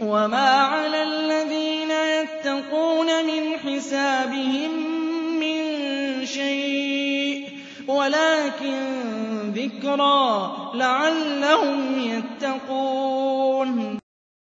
وَمَا عَلَى الَّذِينَ يَتَّقُونَ مِنْ حِسَابِهِم مِّن شَيْءٍ وَلَٰكِن ذِكْرَىٰ لَعَلَّهُمْ يَتَّقُونَ